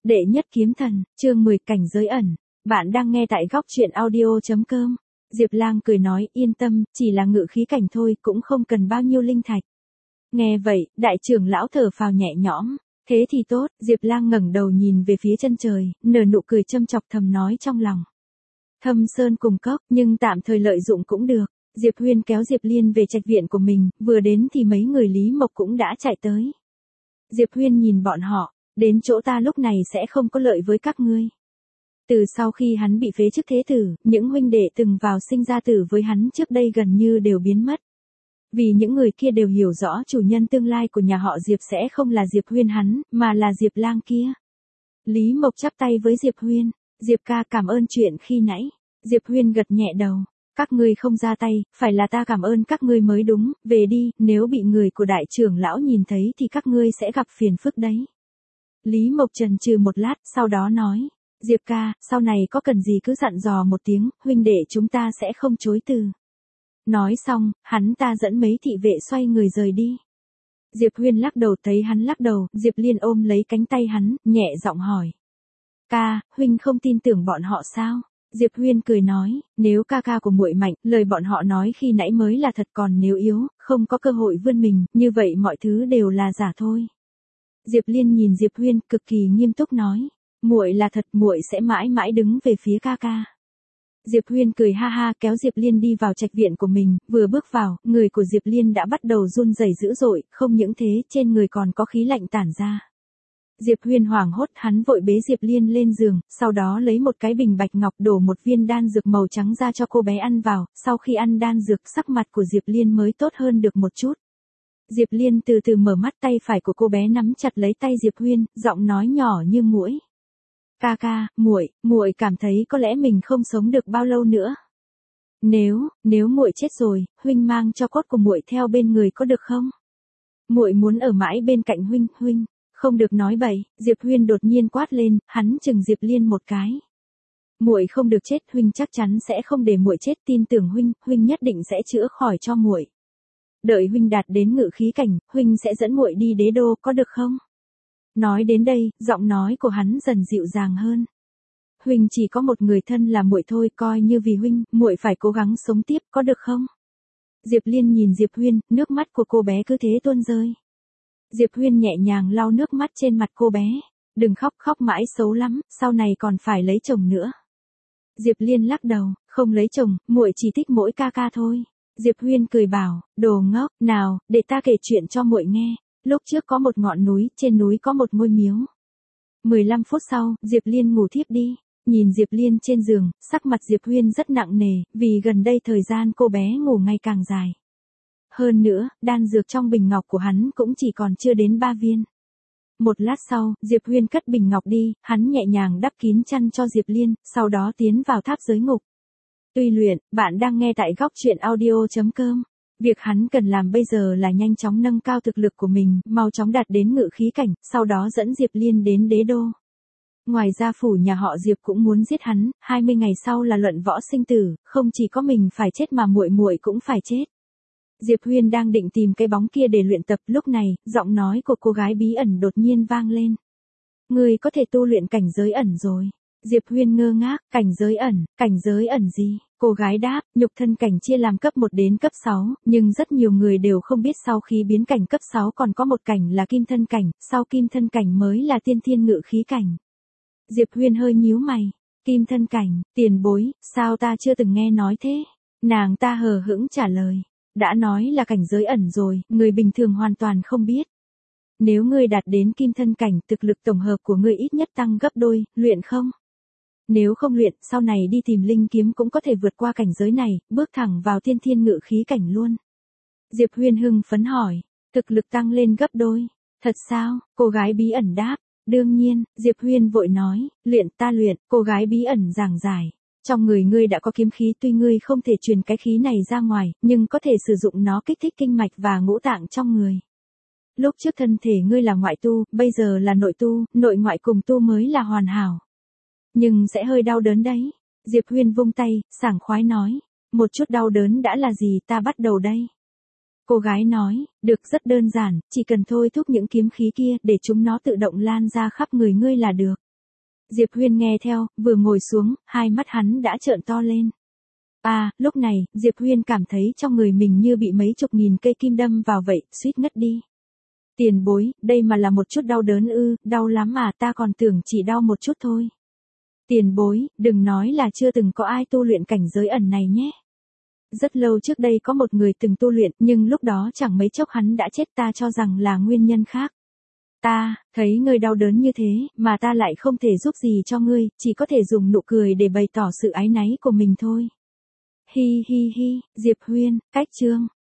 Đệ nhất kiếm thần, chương 10 cảnh giới ẩn. Bạn đang nghe tại góc truyện audio.com. Diệp Lang cười nói, yên tâm, chỉ là ngự khí cảnh thôi, cũng không cần bao nhiêu linh thạch. Nghe vậy, đại trưởng lão thở phào nhẹ nhõm. Thế thì tốt, Diệp Lang ngẩng đầu nhìn về phía chân trời, nở nụ cười châm chọc thầm nói trong lòng. Thâm sơn cùng cốc, nhưng tạm thời lợi dụng cũng được. Diệp Huyên kéo Diệp Liên về trạch viện của mình, vừa đến thì mấy người Lý Mộc cũng đã chạy tới. Diệp Huyên nhìn bọn họ, đến chỗ ta lúc này sẽ không có lợi với các ngươi. Từ sau khi hắn bị phế chức thế tử, những huynh đệ từng vào sinh ra tử với hắn trước đây gần như đều biến mất. Vì những người kia đều hiểu rõ chủ nhân tương lai của nhà họ Diệp sẽ không là Diệp Huyên hắn, mà là Diệp Lang kia. Lý Mộc chắp tay với Diệp Huyên, Diệp ca cảm ơn chuyện khi nãy. Diệp Huyên gật nhẹ đầu, các ngươi không ra tay, phải là ta cảm ơn các ngươi mới đúng, về đi, nếu bị người của đại trưởng lão nhìn thấy thì các ngươi sẽ gặp phiền phức đấy. Lý Mộc chần chừ một lát, sau đó nói, Diệp ca, sau này có cần gì cứ dặn dò một tiếng, huynh đệ chúng ta sẽ không chối từ. Nói xong, hắn ta dẫn mấy thị vệ xoay người rời đi. Diệp Huyên lắc đầu, thấy hắn lắc đầu, Diệp Liên ôm lấy cánh tay hắn, nhẹ giọng hỏi. Ca, huynh không tin tưởng bọn họ sao? Diệp Huyên cười nói, nếu ca ca của muội mạnh, lời bọn họ nói khi nãy mới là thật, còn nếu yếu, không có cơ hội vươn mình, như vậy mọi thứ đều là giả thôi. Diệp Liên nhìn Diệp Huyên, cực kỳ nghiêm túc nói, muội là thật, muội sẽ mãi mãi đứng về phía ca ca. Diệp Huyên cười ha ha, kéo Diệp Liên đi vào trạch viện của mình, vừa bước vào, người của Diệp Liên đã bắt đầu run rẩy dữ dội, không những thế, trên người còn có khí lạnh tản ra. Diệp Huyên hoảng hốt, hắn vội bế Diệp Liên lên giường, sau đó lấy một cái bình bạch ngọc đổ một viên đan dược màu trắng ra cho cô bé ăn vào, sau khi ăn đan dược sắc mặt của Diệp Liên mới tốt hơn được một chút. Diệp Liên từ từ mở mắt, tay phải của cô bé nắm chặt lấy tay Diệp Huyên, giọng nói nhỏ như muỗi. Ca ca, muội cảm thấy có lẽ mình không sống được bao lâu nữa. Nếu muội chết rồi, huynh mang cho cốt của muội theo bên người có được không? Muội muốn ở mãi bên cạnh huynh. Không được nói bậy, Diệp Huyên đột nhiên quát lên, hắn chừng Diệp Liên một cái. Muội không được chết, huynh chắc chắn sẽ không để muội chết, tin tưởng huynh nhất định sẽ chữa khỏi cho muội. Đợi huynh đạt đến ngự khí cảnh, huynh sẽ dẫn muội đi đế đô, có được không? Nói đến đây, giọng nói của hắn dần dịu dàng hơn. Huynh chỉ có một người thân là muội thôi, coi như vì huynh, muội phải cố gắng sống tiếp, có được không? Diệp Liên nhìn Diệp Huyên, nước mắt của cô bé cứ thế tuôn rơi. Diệp Huyên nhẹ nhàng lau nước mắt trên mặt cô bé. Đừng khóc, khóc mãi xấu lắm, sau này còn phải lấy chồng nữa. Diệp Liên lắc đầu, không lấy chồng, muội chỉ thích mỗi ca ca thôi. Diệp Huyên cười bảo, đồ ngốc, nào, để ta kể chuyện cho muội nghe. Lúc trước có một ngọn núi, trên núi có một ngôi miếu. 15 phút sau, Diệp Liên ngủ thiếp đi. Nhìn Diệp Liên trên giường, sắc mặt Diệp Huyên rất nặng nề, vì gần đây thời gian cô bé ngủ ngày càng dài. Hơn nữa, đan dược trong bình ngọc của hắn cũng chỉ còn chưa đến 3 viên. Một lát sau, Diệp Huyên cất bình ngọc đi, hắn nhẹ nhàng đắp kín chăn cho Diệp Liên, sau đó tiến vào tháp giới ngục. Tuy luyện, bạn đang nghe tại góc truyện audio.com. Việc hắn cần làm bây giờ là nhanh chóng nâng cao thực lực của mình, mau chóng đạt đến ngự khí cảnh, sau đó dẫn Diệp Liên đến đế đô. Ngoài ra phủ nhà họ Diệp cũng muốn giết hắn, 20 ngày sau là luận võ sinh tử, không chỉ có mình phải chết mà muội cũng phải chết. Diệp Huyên đang định tìm cái bóng kia để luyện tập, lúc này, giọng nói của cô gái bí ẩn đột nhiên vang lên. Người có thể tu luyện cảnh giới ẩn rồi. Diệp Huyên ngơ ngác, cảnh giới ẩn gì? Cô gái đáp, nhục thân cảnh chia làm cấp 1 đến cấp 6, nhưng rất nhiều người đều không biết sau khi biến cảnh cấp 6 còn có một cảnh là kim thân cảnh, sau kim thân cảnh mới là tiên thiên ngự khí cảnh. Diệp Huyên hơi nhíu mày, kim thân cảnh, tiền bối, sao ta chưa từng nghe nói thế? Nàng ta hờ hững trả lời. Đã nói là cảnh giới ẩn rồi, người bình thường hoàn toàn không biết. Nếu ngươi đạt đến kim thân cảnh, thực lực tổng hợp của ngươi ít nhất tăng gấp đôi, luyện không? Nếu không luyện, sau này đi tìm linh kiếm cũng có thể vượt qua cảnh giới này, bước thẳng vào tiên thiên ngự khí cảnh luôn. Diệp Huyên hưng phấn hỏi, thực lực tăng lên gấp đôi. Thật sao? Cô gái bí ẩn đáp. Đương nhiên, Diệp Huyên vội nói, luyện, cô gái bí ẩn giảng giải. Trong người ngươi đã có kiếm khí, tuy ngươi không thể truyền cái khí này ra ngoài, nhưng có thể sử dụng nó kích thích kinh mạch và ngũ tạng trong người. Lúc trước thân thể ngươi là ngoại tu, bây giờ là nội tu, nội ngoại cùng tu mới là hoàn hảo. Nhưng sẽ hơi đau đớn đấy. Diệp Huyên vung tay, sảng khoái nói. Một chút đau đớn đã là gì, ta bắt đầu đây. Cô gái nói, được, rất đơn giản, chỉ cần thôi thúc những kiếm khí kia để chúng nó tự động lan ra khắp người ngươi là được. Diệp Huyên nghe theo, vừa ngồi xuống, hai mắt hắn đã trợn to lên. Lúc này, Diệp Huyên cảm thấy trong người mình như bị mấy chục nghìn cây kim đâm vào vậy, suýt ngất đi. Tiền bối, đây mà là một chút đau đớn ư? Đau lắm à, ta còn tưởng chỉ đau một chút thôi. Tiền bối, đừng nói là chưa từng có ai tu luyện cảnh giới ẩn này nhé. Rất lâu trước đây có một người từng tu luyện, nhưng lúc đó chẳng mấy chốc hắn đã chết, ta cho rằng là nguyên nhân khác. Ta, thấy ngươi đau đớn như thế, mà ta lại không thể giúp gì cho ngươi, chỉ có thể dùng nụ cười để bày tỏ sự áy náy của mình thôi. Hi hi hi, Diệp Huyên, cách chương.